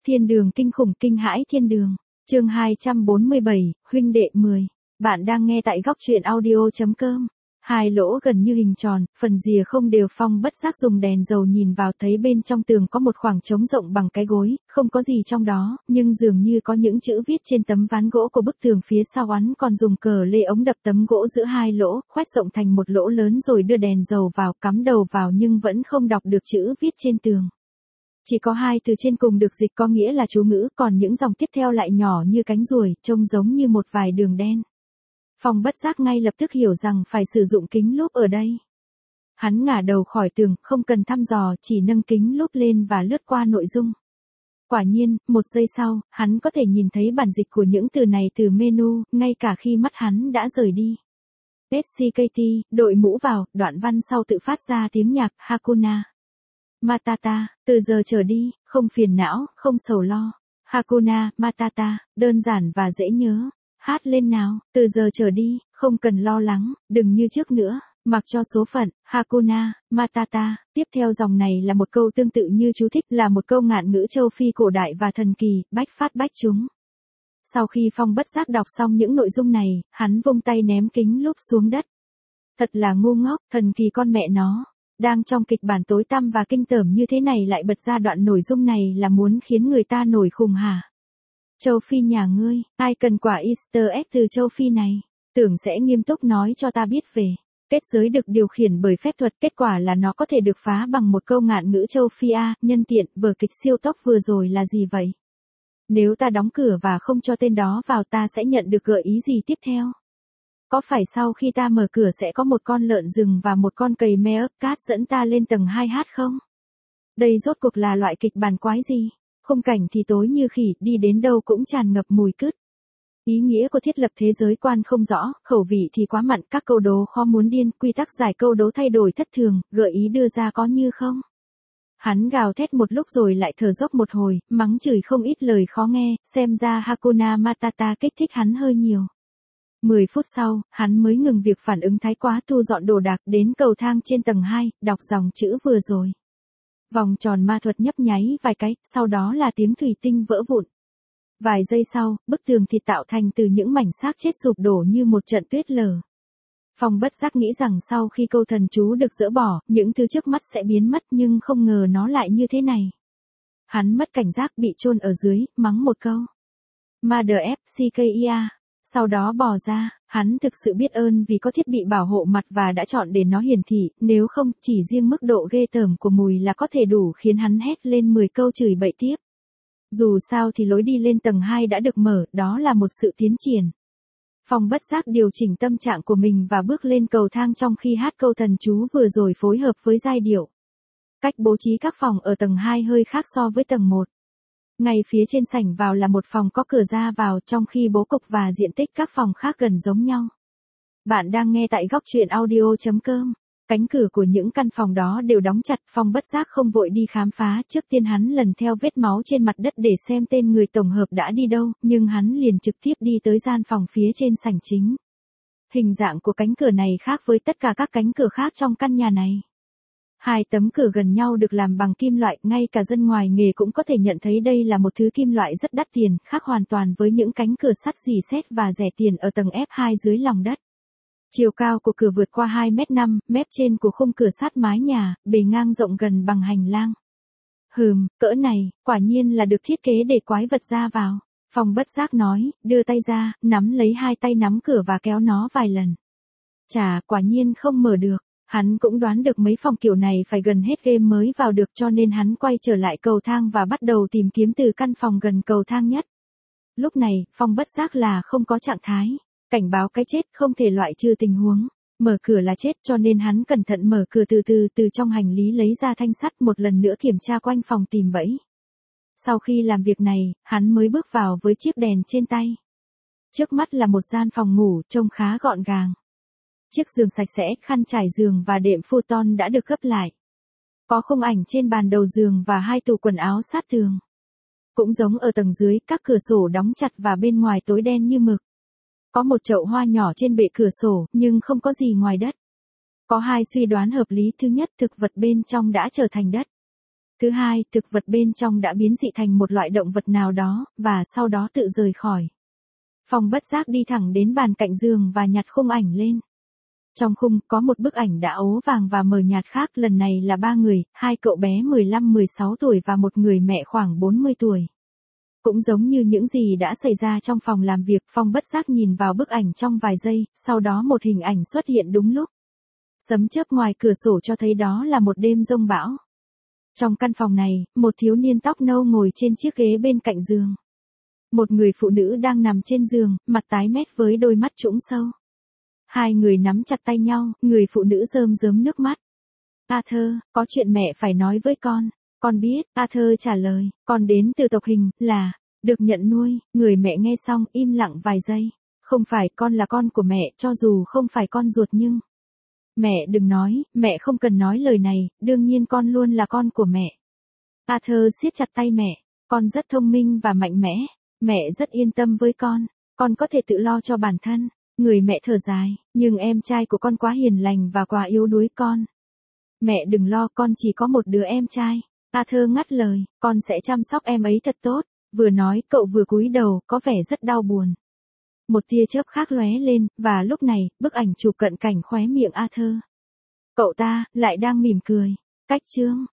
Thiên đường kinh khủng kinh hãi thiên đường. Chương 247, huynh đệ 10. Bạn đang nghe tại góc truyện audio.com. Hai lỗ gần như hình tròn, phần rìa không đều. Phong bất giác dùng đèn dầu nhìn vào, thấy bên trong tường có một khoảng trống rộng bằng cái gối, không có gì trong đó, nhưng dường như có những chữ viết trên tấm ván gỗ của bức tường phía sau. Hắn còn dùng cờ lê ống đập tấm gỗ giữa hai lỗ, khoét rộng thành một lỗ lớn rồi đưa đèn dầu vào, cắm đầu vào nhưng vẫn không đọc được chữ viết trên tường. Chỉ có hai từ trên cùng được dịch có nghĩa là chú ngữ, còn những dòng tiếp theo lại nhỏ như cánh ruồi, trông giống như một vài đường đen. Phong bất giác ngay lập tức hiểu rằng phải sử dụng kính lúp ở đây. Hắn ngả đầu khỏi tường, không cần thăm dò, chỉ nâng kính lúp lên và lướt qua nội dung. Quả nhiên, một giây sau, hắn có thể nhìn thấy bản dịch của những từ này từ menu, ngay cả khi mắt hắn đã rời đi. SCKT, đội mũ vào, đoạn văn sau tự phát ra tiếng nhạc, Hakuna Matata, từ giờ trở đi, không phiền não, không sầu lo. Hakuna Matata, đơn giản và dễ nhớ. Hát lên nào, từ giờ trở đi, không cần lo lắng, đừng như trước nữa, mặc cho số phận. Hakuna Matata. Tiếp theo dòng này là một câu tương tự như chú thích, là một câu ngạn ngữ châu Phi cổ đại và thần kỳ, bách phát bách trúng. Sau khi Phong bất giác đọc xong những nội dung này, hắn vung tay ném kính lúp xuống đất. Thật là ngu ngốc, thần kỳ con mẹ nó. Đang trong kịch bản tối tăm và kinh tởm như thế này lại bật ra đoạn nội dung này là muốn khiến người ta nổi khùng hả? Châu Phi nhà ngươi, ai cần quả Easter egg từ châu Phi này? Tưởng sẽ nghiêm túc nói cho ta biết về. Kết giới được điều khiển bởi phép thuật, kết quả là nó có thể được phá bằng một câu ngạn ngữ châu Phi. Nhân tiện, vở kịch siêu tốc vừa rồi là gì vậy? Nếu ta đóng cửa và không cho tên đó vào, ta sẽ nhận được gợi ý gì tiếp theo? Có phải sau khi ta mở cửa sẽ có một con lợn rừng và một con cầy meerkat dẫn ta lên tầng 2 hát không? Đây rốt cuộc là loại kịch bản quái gì? Khung cảnh thì tối như khỉ, đi đến đâu cũng tràn ngập mùi cứt. Ý nghĩa của thiết lập thế giới quan không rõ, khẩu vị thì quá mặn, các câu đố khó muốn điên, quy tắc giải câu đố thay đổi thất thường, gợi ý đưa ra có như không? Hắn gào thét một lúc rồi lại thở dốc một hồi, mắng chửi không ít lời khó nghe, xem ra Hakuna Matata kích thích hắn hơi nhiều. 10 phút sau, hắn mới ngừng việc phản ứng thái quá, thu dọn đồ đạc, đến cầu thang trên tầng 2, đọc dòng chữ vừa rồi. Vòng tròn ma thuật nhấp nháy vài cái, sau đó là tiếng thủy tinh vỡ vụn. Vài giây sau, bức tường thịt tạo thành từ những mảnh xác chết sụp đổ như một trận tuyết lở. Phong bất giác nghĩ rằng sau khi câu thần chú được dỡ bỏ, những thứ trước mắt sẽ biến mất, nhưng không ngờ nó lại như thế này. Hắn mất cảnh giác, bị chôn ở dưới, mắng một câu. Mother FCKIA. Sau đó bỏ ra, hắn thực sự biết ơn vì có thiết bị bảo hộ mặt và đã chọn để nó hiển thị, nếu không, chỉ riêng mức độ ghê tởm của mùi là có thể đủ khiến hắn hét lên 10 câu chửi bậy tiếp. Dù sao thì lối đi lên tầng 2 đã được mở, đó là một sự tiến triển. Phong bất giác điều chỉnh tâm trạng của mình và bước lên cầu thang trong khi hát câu thần chú vừa rồi phối hợp với giai điệu. Cách bố trí các phòng ở tầng 2 hơi khác so với tầng 1. Ngay phía trên sảnh vào là một phòng có cửa ra vào, trong khi bố cục và diện tích các phòng khác gần giống nhau. Bạn đang nghe tại góc truyện audio.com. Cánh cửa của những căn phòng đó đều đóng chặt, Phong bất giác không vội đi khám phá, trước tiên hắn lần theo vết máu trên mặt đất để xem tên người tổng hợp đã đi đâu, nhưng hắn liền trực tiếp đi tới gian phòng phía trên sảnh chính. Hình dạng của cánh cửa này khác với tất cả các cánh cửa khác trong căn nhà này. Hai tấm cửa gần nhau được làm bằng kim loại, ngay cả dân ngoài nghề cũng có thể nhận thấy đây là một thứ kim loại rất đắt tiền, khác hoàn toàn với những cánh cửa sắt rỉ sét và rẻ tiền ở tầng F2 dưới lòng đất. Chiều cao của cửa vượt qua 2m5, mép trên của khung cửa sát mái nhà, bề ngang rộng gần bằng hành lang. Cỡ này, quả nhiên là được thiết kế để quái vật ra vào. Phong bất giác nói, đưa tay ra, nắm lấy hai tay nắm cửa và kéo nó vài lần. Chà, quả nhiên không mở được. Hắn cũng đoán được mấy phòng kiểu này phải gần hết game mới vào được, cho nên hắn quay trở lại cầu thang và bắt đầu tìm kiếm từ căn phòng gần cầu thang nhất. Lúc này, Phong bất giác là không có trạng thái. Cảnh báo cái chết, không thể loại trừ tình huống. Mở cửa là chết, cho nên hắn cẩn thận mở cửa từ trong hành lý lấy ra thanh sắt, một lần nữa kiểm tra quanh phòng tìm bẫy. Sau khi làm việc này, hắn mới bước vào với chiếc đèn trên tay. Trước mắt là một gian phòng ngủ, trông khá gọn gàng. Chiếc giường sạch sẽ, khăn trải giường và đệm futon đã được gấp lại. Có khung ảnh trên bàn đầu giường và hai tủ quần áo sát tường. Cũng giống ở tầng dưới, các cửa sổ đóng chặt và bên ngoài tối đen như mực. Có một chậu hoa nhỏ trên bệ cửa sổ, nhưng không có gì ngoài đất. Có hai suy đoán hợp lý, thứ nhất, thực vật bên trong đã trở thành đất. Thứ hai, thực vật bên trong đã biến dị thành một loại động vật nào đó, và sau đó tự rời khỏi. Phong bất giác đi thẳng đến bàn cạnh giường và nhặt khung ảnh lên. Trong khung có một bức ảnh đã ố vàng và mờ nhạt khác, lần này là 3 người, 2 cậu bé 15-16 tuổi và một người mẹ khoảng 40 tuổi. Cũng giống như những gì đã xảy ra trong phòng làm việc, Phong bất giác nhìn vào bức ảnh trong vài giây, sau đó một hình ảnh xuất hiện đúng lúc. Sấm chớp ngoài cửa sổ cho thấy đó là một đêm giông bão. Trong căn phòng này, một thiếu niên tóc nâu ngồi trên chiếc ghế bên cạnh giường. Một người phụ nữ đang nằm trên giường, mặt tái mét với đôi mắt trũng sâu. Hai người nắm chặt tay nhau, người phụ nữ rơm rớm nước mắt. Arthur, có chuyện mẹ phải nói với con. Con biết, Arthur trả lời, con đến từ tộc Hình, là được nhận nuôi. Người mẹ nghe xong im lặng vài giây. Không phải, con là con của mẹ, cho dù không phải con ruột nhưng... Mẹ đừng nói, mẹ không cần nói lời này, đương nhiên con luôn là con của mẹ. Arthur siết chặt tay mẹ, con rất thông minh và mạnh mẽ, mẹ rất yên tâm với con có thể tự lo cho bản thân. Người mẹ thở dài, nhưng em trai của con quá hiền lành và quá yếu đuối con. Mẹ đừng lo, con chỉ có một đứa em trai. Arthur ngắt lời, con sẽ chăm sóc em ấy thật tốt. Vừa nói, cậu vừa cúi đầu, có vẻ rất đau buồn. Một tia chớp khác lóe lên, và lúc này, bức ảnh chụp cận cảnh khóe miệng Arthur. Cậu ta, lại đang mỉm cười. Cách chương